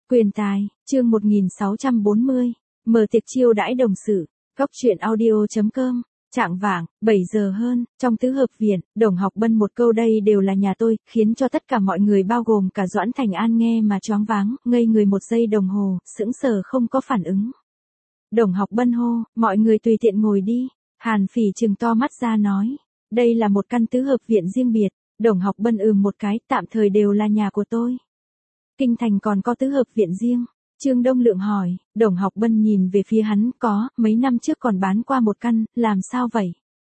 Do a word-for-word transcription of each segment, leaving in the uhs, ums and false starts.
Quyền tài, chương một nghìn sáu trăm bốn mươi, mở tiệc chiêu đãi đồng sự, góc truyện audio.com, trạng vạng, bảy giờ hơn, trong tứ hợp viện, Đồng Học Bân một câu đây đều là nhà tôi, khiến cho tất cả mọi người bao gồm cả Doãn Thành An nghe mà choáng váng, ngây người một giây đồng hồ, sững sờ không có phản ứng. Đồng Học Bân hô, mọi người tùy tiện ngồi đi, Hàn Phỉ trừng to mắt ra nói, đây là một căn tứ hợp viện riêng biệt, Đồng Học Bân ừm một cái, tạm thời đều là nhà của tôi. Kinh thành còn có tứ hợp viện riêng. Trương Đông Lượng hỏi, Đồng Học Bân nhìn về phía hắn, có, mấy năm trước còn bán qua một căn, làm sao vậy?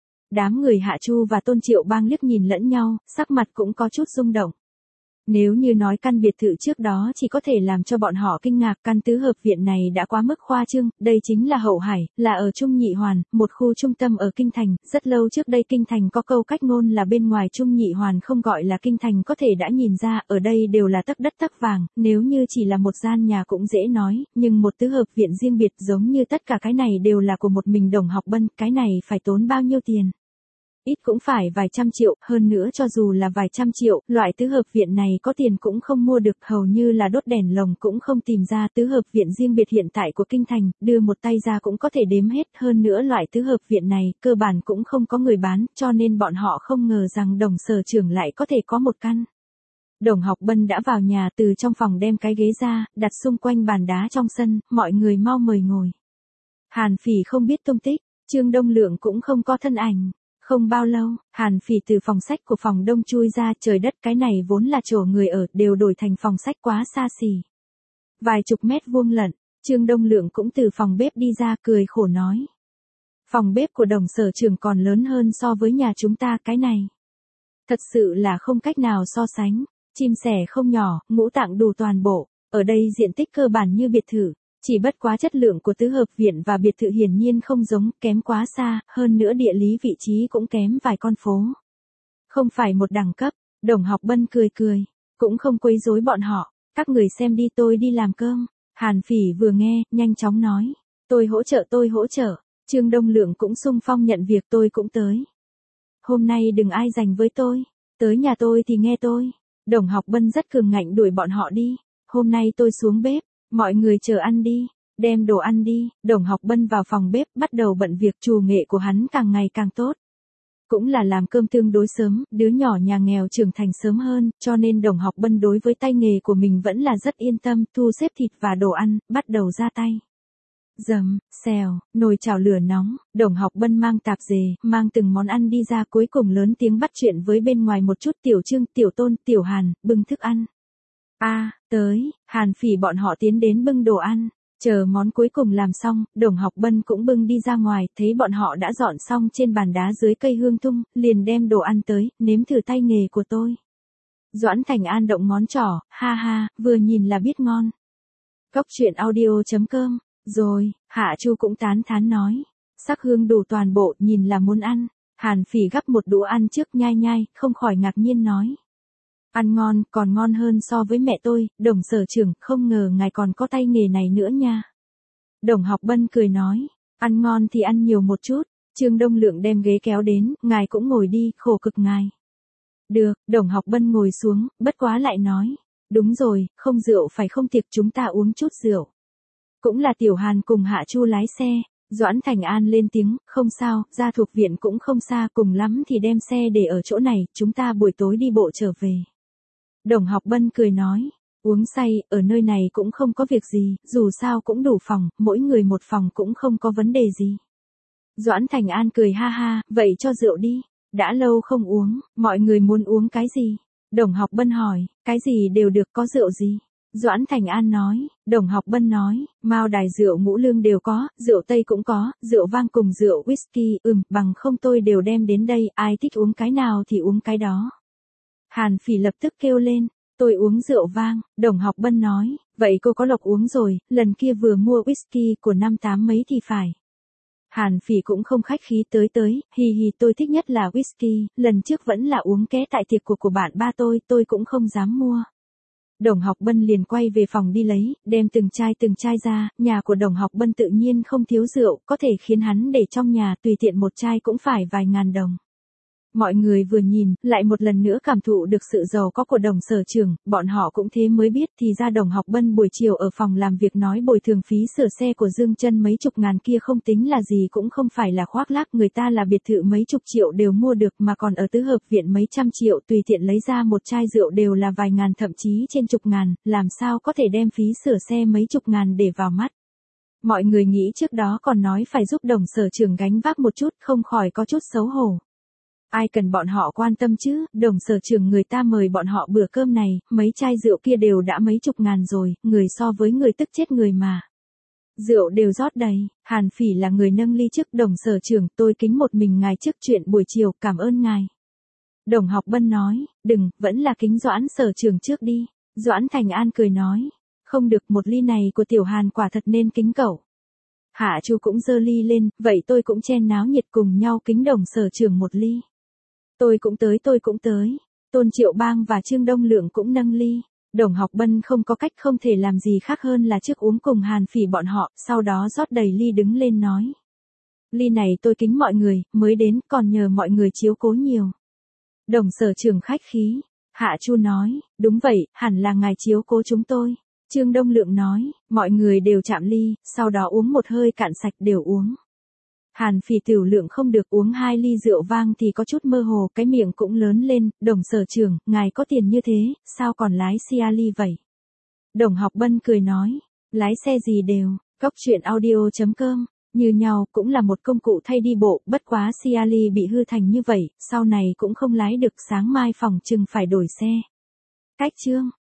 Đám người Hạ Chu và Tôn Triệu Bang liếc nhìn lẫn nhau, sắc mặt cũng có chút rung động. Nếu như nói căn biệt thự trước đó chỉ có thể làm cho bọn họ kinh ngạc, căn tứ hợp viện này đã quá mức khoa trương, đây chính là Hậu Hải, là ở Trung Nhị Hoàn, một khu trung tâm ở Kinh Thành, rất lâu trước đây Kinh Thành có câu cách ngôn là bên ngoài Trung Nhị Hoàn không gọi là Kinh Thành có thể đã nhìn ra, ở đây đều là tấc đất tấc vàng, nếu như chỉ là một gian nhà cũng dễ nói, nhưng một tứ hợp viện riêng biệt giống như tất cả cái này đều là của một mình Đồng Học Bân, cái này phải tốn bao nhiêu tiền? Ít cũng phải vài trăm triệu, hơn nữa cho dù là vài trăm triệu, loại tứ hợp viện này có tiền cũng không mua được, hầu như là đốt đèn lồng cũng không tìm ra. Tứ hợp viện riêng biệt hiện tại của Kinh Thành, đưa một tay ra cũng có thể đếm hết, hơn nữa loại tứ hợp viện này, cơ bản cũng không có người bán, cho nên bọn họ không ngờ rằng Đồng sở trưởng lại có thể có một căn. Đồng Học Bân đã vào nhà, từ trong phòng đem cái ghế ra, đặt xung quanh bàn đá trong sân, mọi người mau mời ngồi. Hàn Phỉ không biết tung tích, Trương Đông Lượng cũng không có thân ảnh. Không bao lâu, Hàn Phỉ từ phòng sách của phòng đông chui ra, trời đất, cái này vốn là chỗ người ở, đều đổi thành phòng sách quá xa xỉ. Vài chục mét vuông lận, Trương Đông Lượng cũng từ phòng bếp đi ra, cười khổ nói. Phòng bếp của Đồng sở trưởng còn lớn hơn so với nhà chúng ta, cái này. Thật sự là không cách nào so sánh, chim sẻ không nhỏ, ngũ tạng đủ toàn bộ, ở đây diện tích cơ bản như biệt thự. Chỉ bất quá chất lượng của tứ hợp viện và biệt thự hiển nhiên không giống, kém quá xa, hơn nữa địa lý vị trí cũng kém vài con phố. Không phải một đẳng cấp, Đồng Học Bân cười cười, cũng không quấy rối bọn họ, các người xem đi, tôi đi làm cơm. Hàn Phỉ vừa nghe, nhanh chóng nói, tôi hỗ trợ tôi hỗ trợ, Trương Đông Lượng cũng xung phong nhận việc, tôi cũng tới. Hôm nay đừng ai giành với tôi, tới nhà tôi thì nghe tôi. Đồng Học Bân rất cường ngạnh đuổi bọn họ đi, hôm nay tôi xuống bếp. Mọi người chờ ăn đi, đem đồ ăn đi. Đồng Học Bân vào phòng bếp, bắt đầu bận việc, trù nghệ của hắn càng ngày càng tốt. Cũng là làm cơm tương đối sớm, đứa nhỏ nhà nghèo trưởng thành sớm hơn, cho nên Đồng Học Bân đối với tay nghề của mình vẫn là rất yên tâm, thu xếp thịt và đồ ăn, bắt đầu ra tay. Dầm, xèo, nồi chảo lửa nóng, Đồng Học Bân mang tạp dề, mang từng món ăn đi ra, cuối cùng lớn tiếng bắt chuyện với bên ngoài một chút. Tiểu Trương, Tiểu Tôn, Tiểu Hàn, bưng thức ăn. A, à, tới, Hàn Phỉ bọn họ tiến đến bưng đồ ăn, chờ món cuối cùng làm xong, Đồng Học Bân cũng bưng đi ra ngoài, thấy bọn họ đã dọn xong trên bàn đá dưới cây hương tung, liền đem đồ ăn tới, nếm thử tay nghề của tôi. Doãn Thành An động ngón trỏ, ha ha, vừa nhìn là biết ngon. Góc truyện audio.com, rồi, Hạ Chu cũng tán thán nói, sắc hương đủ toàn bộ, nhìn là muốn ăn. Hàn Phỉ gắp một đũa ăn trước, nhai nhai, không khỏi ngạc nhiên nói. Ăn ngon, còn ngon hơn so với mẹ tôi, Đồng sở trưởng, không ngờ ngài còn có tay nghề này nữa nha. Đồng Học Bân cười nói, ăn ngon thì ăn nhiều một chút. Trương Đông Lượng đem ghế kéo đến, ngài cũng ngồi đi, khổ cực ngài. Được, Đồng Học Bân ngồi xuống, bất quá lại nói, đúng rồi, không rượu phải không, tiệc chúng ta uống chút rượu. Cũng là Tiểu Hàn cùng Hạ Chu lái xe. Doãn Thành An lên tiếng, không sao, ra thuộc viện cũng không xa, cùng lắm thì đem xe để ở chỗ này, chúng ta buổi tối đi bộ trở về. Đồng Học Bân cười nói, uống say, ở nơi này cũng không có việc gì, dù sao cũng đủ phòng, mỗi người một phòng cũng không có vấn đề gì. Doãn Thành An cười ha ha, vậy cho rượu đi, đã lâu không uống, mọi người muốn uống cái gì? Đồng Học Bân hỏi, cái gì đều được, có rượu gì? Doãn Thành An nói, Đồng Học Bân nói, Mao Đài rượu ngũ lương đều có, rượu Tây cũng có, rượu vang cùng rượu whisky, ừm, bằng không tôi đều đem đến đây, ai thích uống cái nào thì uống cái đó. Hàn Phỉ lập tức kêu lên, tôi uống rượu vang. Đồng Học Bân nói, vậy cô có Lộc uống rồi, lần kia vừa mua whisky của năm tám mấy thì phải. Hàn Phỉ cũng không khách khí, tới tới, hì hì, tôi thích nhất là whisky, lần trước vẫn là uống ké tại tiệc của của bạn ba tôi, tôi cũng không dám mua. Đồng Học Bân liền quay về phòng đi lấy, đem từng chai từng chai ra, nhà của Đồng Học Bân tự nhiên không thiếu rượu, có thể khiến hắn để trong nhà tùy tiện một chai cũng phải vài ngàn đồng. Mọi người vừa nhìn, lại một lần nữa cảm thụ được sự giàu có của Đồng Sở Trường, bọn họ cũng thế mới biết thì ra Đồng Học Bân buổi chiều ở phòng làm việc nói bồi thường phí sửa xe của Dương Chân mấy chục ngàn kia không tính là gì, cũng không phải là khoác lác, người ta là biệt thự mấy chục triệu đều mua được mà còn ở tứ hợp viện mấy trăm triệu, tùy tiện lấy ra một chai rượu đều là vài ngàn thậm chí trên chục ngàn, làm sao có thể đem phí sửa xe mấy chục ngàn để vào mắt. Mọi người nghĩ trước đó còn nói phải giúp Đồng Sở Trường gánh vác một chút, không khỏi có chút xấu hổ. Ai cần bọn họ quan tâm chứ, Đồng Sở Trường người ta mời bọn họ bữa cơm này, mấy chai rượu kia đều đã mấy chục ngàn rồi, người so với người tức chết người mà. Rượu đều rót đầy, Hàn Phỉ là người nâng ly trước. Đồng Sở Trường, tôi kính một mình ngài trước chuyện buổi chiều, cảm ơn ngài. Đồng Học Bân nói, đừng, vẫn là kính Doãn Sở Trường trước đi. Doãn Thành An cười nói, không được, một ly này của Tiểu Hàn quả thật nên kính cậu. Hạ Chu cũng giơ ly lên, vậy tôi cũng chen náo nhiệt cùng nhau kính Đồng Sở Trường một ly. Tôi cũng tới, tôi cũng tới. Tôn Triệu Bang và Trương Đông Lượng cũng nâng ly. Đồng Học Bân không có cách, không thể làm gì khác hơn là trước uống cùng Hàn Phỉ bọn họ, sau đó rót đầy ly đứng lên nói. Ly này tôi kính mọi người, mới đến, còn nhờ mọi người chiếu cố nhiều. Đồng Sở Trường khách khí. Hạ Chu nói, đúng vậy, hẳn là ngài chiếu cố chúng tôi. Trương Đông Lượng nói, mọi người đều chạm ly, sau đó uống một hơi cạn sạch đều uống. Hàn Phỉ tiểu lượng không được, uống hai ly rượu vang thì có chút mơ hồ, cái miệng cũng lớn lên. Đồng Sở Trường, ngài có tiền như thế, sao còn lái Ciali vậy? Đồng Học Bân cười nói, lái xe gì đều, Cốc Truyện Audio chấm com, như nhau, cũng là một công cụ thay đi bộ, bất quá Ciali bị hư thành như vậy, sau này cũng không lái được, sáng mai phòng chừng phải đổi xe. Cách chương